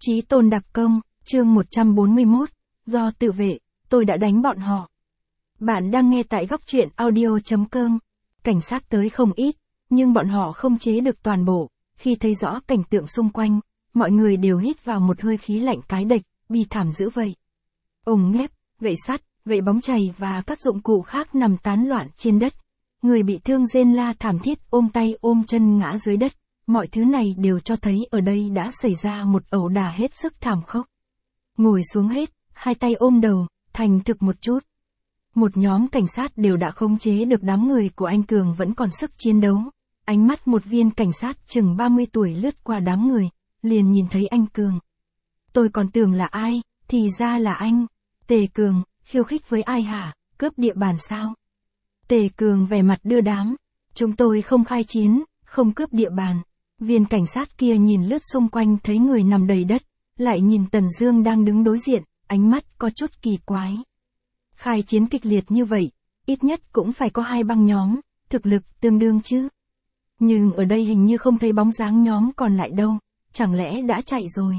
Chí tôn đặc công, chương 141, do tự vệ, tôi đã đánh bọn họ. Bạn đang nghe tại góc truyện audio.com. Cảnh sát tới không ít, nhưng bọn họ không chế được toàn bộ. Khi thấy rõ cảnh tượng xung quanh, mọi người đều hít vào một hơi khí lạnh cái địch, bi thảm dữ vậy. Ống ngép, gậy sắt, gậy bóng chày và các dụng cụ khác nằm tán loạn trên đất. Người bị thương rên la thảm thiết ôm tay ôm chân ngã dưới đất. Mọi thứ này đều cho thấy ở đây đã xảy ra một ẩu đả hết sức thảm khốc. Ngồi xuống hết, hai tay ôm đầu, thành thực một chút. Một nhóm cảnh sát đều đã khống chế được đám người của anh Cường vẫn còn sức chiến đấu. Ánh mắt một viên cảnh sát chừng 30 tuổi lướt qua đám người, liền nhìn thấy anh Cường. Tôi còn tưởng là ai, thì ra là anh. Tề Cường, khiêu khích với ai hả, cướp địa bàn sao? Tề Cường vẻ mặt đưa đám. Chúng tôi không khai chiến, không cướp địa bàn. Viên cảnh sát kia nhìn lướt xung quanh thấy người nằm đầy đất, lại nhìn Tần Dương đang đứng đối diện, ánh mắt có chút kỳ quái. Khai chiến kịch liệt như vậy, ít nhất cũng phải có hai băng nhóm, thực lực tương đương chứ. Nhưng ở đây hình như không thấy bóng dáng nhóm còn lại đâu, chẳng lẽ đã chạy rồi?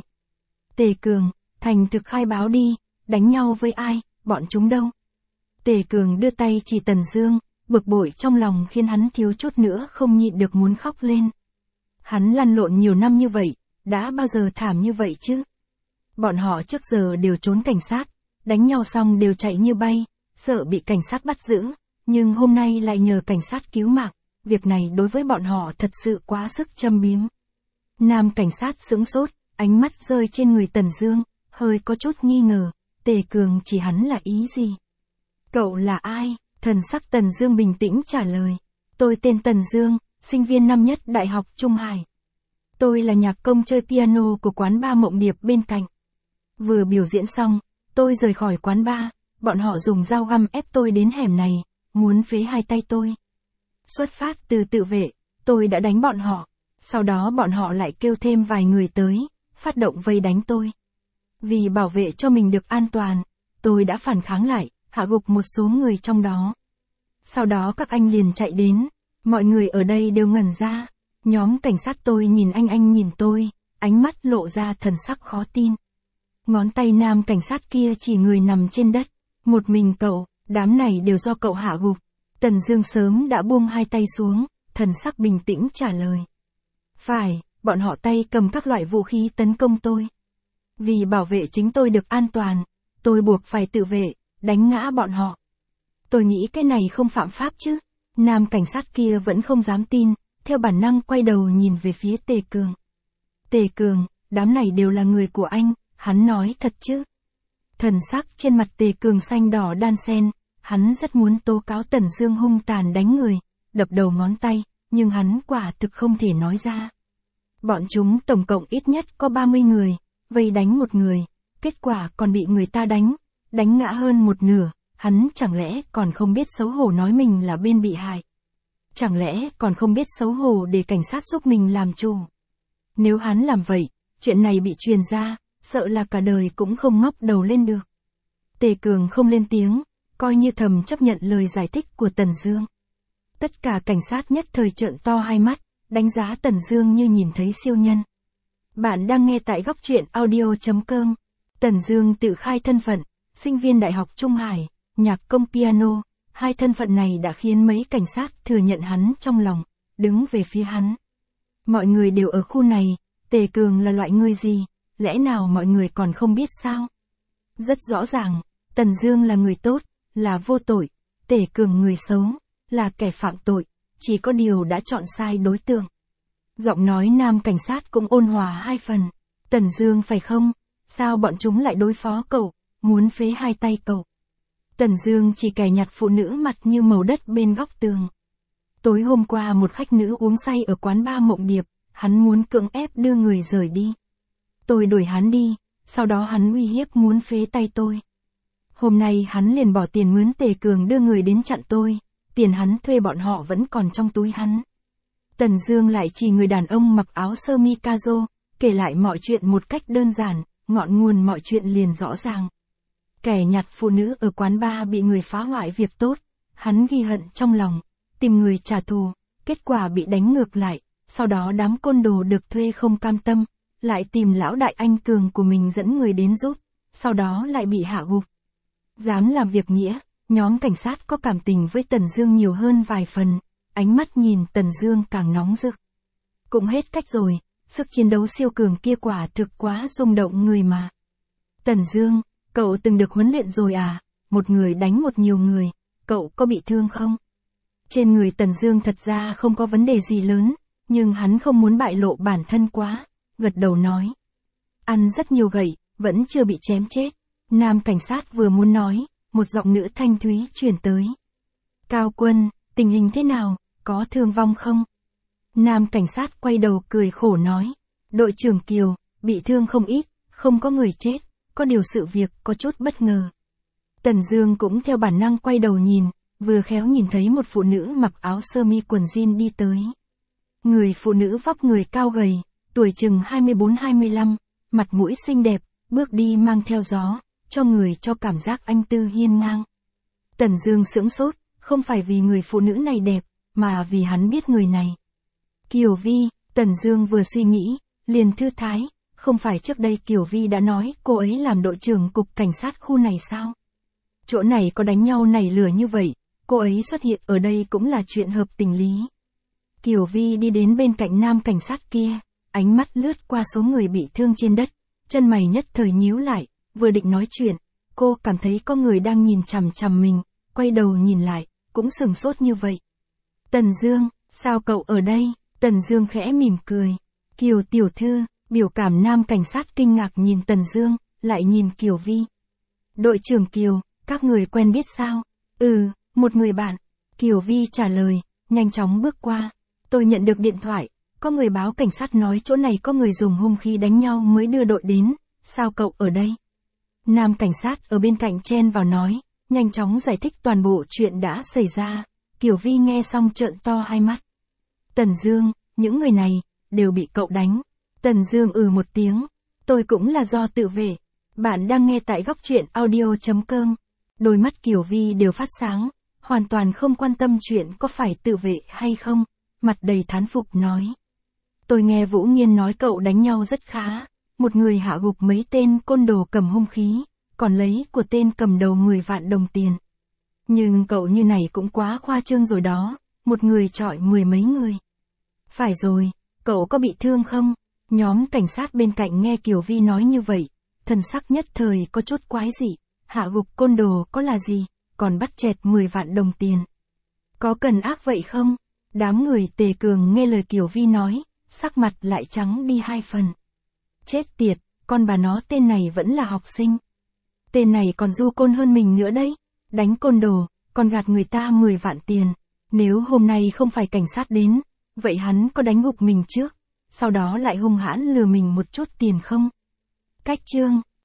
Tề Cường, thành thực khai báo đi, đánh nhau với ai, bọn chúng đâu? Tề Cường đưa tay chỉ Tần Dương, bực bội trong lòng khiến hắn thiếu chút nữa không nhịn được muốn khóc lên. Hắn lăn lộn nhiều năm như vậy, đã bao giờ thảm như vậy chứ? Bọn họ trước giờ đều trốn cảnh sát, đánh nhau xong đều chạy như bay, sợ bị cảnh sát bắt giữ, nhưng hôm nay lại nhờ cảnh sát cứu mạng, việc này đối với bọn họ thật sự quá sức châm biếm. Nam cảnh sát sững sốt, ánh mắt rơi trên người Tần Dương, hơi có chút nghi ngờ, Tề Cường chỉ hắn là ý gì? Cậu là ai? Thần sắc Tần Dương bình tĩnh trả lời. Tôi tên Tần Dương, sinh viên năm nhất Đại học Trung Hải. Tôi là nhạc công chơi piano của quán bar Mộng Điệp bên cạnh. Vừa biểu diễn xong, tôi rời khỏi quán bar, bọn họ dùng dao găm ép tôi đến hẻm này, muốn phế hai tay tôi. Xuất phát từ tự vệ, tôi đã đánh bọn họ, sau đó bọn họ lại kêu thêm vài người tới, phát động vây đánh tôi. Vì bảo vệ cho mình được an toàn, tôi đã phản kháng lại, hạ gục một số người trong đó. Sau đó các anh liền chạy đến, mọi người ở đây đều ngẩn ra. Nhóm cảnh sát tôi nhìn anh nhìn tôi, ánh mắt lộ ra thần sắc khó tin. Ngón tay nam cảnh sát kia chỉ người nằm trên đất, một mình cậu, đám này đều do cậu hạ gục. Tần Dương sớm đã buông hai tay xuống, thần sắc bình tĩnh trả lời. Phải, bọn họ tay cầm các loại vũ khí tấn công tôi. Vì bảo vệ chính tôi được an toàn, tôi buộc phải tự vệ, đánh ngã bọn họ. Tôi nghĩ cái này không phạm pháp chứ? Nam cảnh sát kia vẫn không dám tin, theo bản năng quay đầu nhìn về phía Tề Cường. Tề Cường, đám này đều là người của anh, hắn nói thật chứ? Thần sắc trên mặt Tề Cường xanh đỏ đan xen, hắn rất muốn tố cáo Tần Dương hung tàn đánh người, đập đầu ngón tay, nhưng hắn quả thực không thể nói ra. Bọn chúng tổng cộng ít nhất có 30 người, vây đánh một người, kết quả còn bị người ta đánh ngã hơn một nửa, hắn chẳng lẽ còn không biết xấu hổ nói mình là bên bị hại? Chẳng lẽ còn không biết xấu hổ để cảnh sát giúp mình làm chủ? Nếu hắn làm vậy, chuyện này bị truyền ra, sợ là cả đời cũng không ngóc đầu lên được. Tề Cường không lên tiếng, coi như thầm chấp nhận lời giải thích của Tần Dương. Tất cả cảnh sát nhất thời trợn to hai mắt, đánh giá Tần Dương như nhìn thấy siêu nhân. Bạn đang nghe tại góc truyện audio.com. Tần Dương tự khai thân phận, sinh viên Đại học Trung Hải, nhạc công piano. Hai thân phận này đã khiến mấy cảnh sát thừa nhận hắn trong lòng, đứng về phía hắn. Mọi người đều ở khu này, Tề Cường là loại người gì, lẽ nào mọi người còn không biết sao? Rất rõ ràng, Tần Dương là người tốt, là vô tội, Tề Cường người xấu, là kẻ phạm tội, chỉ có điều đã chọn sai đối tượng. Giọng nói nam cảnh sát cũng ôn hòa hai phần. Tần Dương phải không? Sao bọn chúng lại đối phó cậu, muốn phế hai tay cậu? Tần Dương chỉ kẻ nhặt phụ nữ mặt như màu đất bên góc tường. Tối hôm qua một khách nữ uống say ở quán bar Mộng Điệp, hắn muốn cưỡng ép đưa người rời đi. Tôi đuổi hắn đi, sau đó hắn uy hiếp muốn phế tay tôi. Hôm nay hắn liền bỏ tiền mướn Tề Cường đưa người đến chặn tôi, tiền hắn thuê bọn họ vẫn còn trong túi hắn. Tần Dương lại chỉ người đàn ông mặc áo sơ mi caro, kể lại mọi chuyện một cách đơn giản, ngọn nguồn mọi chuyện liền rõ ràng. Kẻ nhặt phụ nữ ở quán bar bị người phá hoại việc tốt, hắn ghi hận trong lòng, tìm người trả thù, kết quả bị đánh ngược lại, sau đó đám côn đồ được thuê không cam tâm, lại tìm lão đại anh cường của mình dẫn người đến giúp, sau đó lại bị hạ gục. Dám làm việc nghĩa, nhóm cảnh sát có cảm tình với Tần Dương nhiều hơn vài phần, ánh mắt nhìn Tần Dương càng nóng rực. Cũng hết cách rồi, sức chiến đấu siêu cường kia quả thực quá rung động người mà. Tần Dương, cậu từng được huấn luyện rồi à? Một người đánh một nhiều người, cậu có bị thương không? Trên người Tần Dương thật ra không có vấn đề gì lớn, nhưng hắn không muốn bại lộ bản thân quá, gật đầu nói. Ăn rất nhiều gậy, vẫn chưa bị chém chết. Nam cảnh sát vừa muốn nói, một giọng nữ thanh thúy truyền tới. Cao Quân, tình hình thế nào, có thương vong không? Nam cảnh sát quay đầu cười khổ nói. Đội trưởng Kiều, bị thương không ít, không có người chết, có điều sự việc có chút bất ngờ. Tần Dương cũng theo bản năng quay đầu nhìn, vừa khéo nhìn thấy một phụ nữ mặc áo sơ mi quần jean đi tới. Người phụ nữ vóc người cao gầy, tuổi chừng 24-25, mặt mũi xinh đẹp, bước đi mang theo gió, cho người cho cảm giác anh tư hiên ngang. Tần Dương sững sốt, không phải vì người phụ nữ này đẹp, mà vì hắn biết người này. Kiều Vi, Tần Dương vừa suy nghĩ, liền thư thái, không phải trước đây Kiều Vi đã nói cô ấy làm đội trưởng cục cảnh sát khu này sao? Chỗ này có đánh nhau nảy lửa như vậy, cô ấy xuất hiện ở đây cũng là chuyện hợp tình lý. Kiều Vi đi đến bên cạnh nam cảnh sát kia, ánh mắt lướt qua số người bị thương trên đất, chân mày nhất thời nhíu lại, vừa định nói chuyện, cô cảm thấy có người đang nhìn chằm chằm mình, quay đầu nhìn lại, cũng sửng sốt như vậy. Tần Dương, sao cậu ở đây? Tần Dương khẽ mỉm cười. Kiều tiểu thư, biểu cảm nam cảnh sát kinh ngạc nhìn Tần Dương, lại nhìn Kiều Vi. Đội trưởng Kiều, các người quen biết sao? Một người bạn. Kiều Vi trả lời, nhanh chóng bước qua. Tôi nhận được điện thoại, có người báo cảnh sát nói chỗ này có người dùng hung khí đánh nhau mới đưa đội đến, sao cậu ở đây? Nam cảnh sát ở bên cạnh chen vào nói, nhanh chóng giải thích toàn bộ chuyện đã xảy ra. Kiều Vi nghe xong trợn to hai mắt. Tần Dương, những người này, đều bị cậu đánh. Tần Dương một tiếng, tôi cũng là do tự vệ. Bạn đang nghe tại góc truyện audio.com. Đôi mắt Kiều Vi đều phát sáng, hoàn toàn không quan tâm chuyện có phải tự vệ hay không, mặt đầy thán phục nói. Tôi nghe Vũ Nghiên nói cậu đánh nhau rất khá, một người hạ gục mấy tên côn đồ cầm hung khí, còn lấy của tên cầm đầu 10 vạn đồng tiền. Nhưng cậu như này cũng quá khoa trương rồi đó, một người chọi 10 mấy người. Phải rồi, cậu có bị thương không? Nhóm cảnh sát bên cạnh nghe Kiều Vi nói như vậy, thần sắc nhất thời có chút quái dị, hạ gục côn đồ có là gì, còn bắt chẹt 10 vạn đồng tiền. Có cần ác vậy không? Đám người Tề Cường nghe lời Kiều Vi nói, sắc mặt lại trắng đi 2 phần. Chết tiệt, con bà nó tên này vẫn là học sinh. Tên này còn du côn hơn mình nữa đấy, đánh côn đồ, còn gạt người ta 10 vạn tiền. Nếu hôm nay không phải cảnh sát đến, vậy hắn có đánh gục mình trước, sau đó lại hung hãn lừa mình một chút tiền không? Cách chương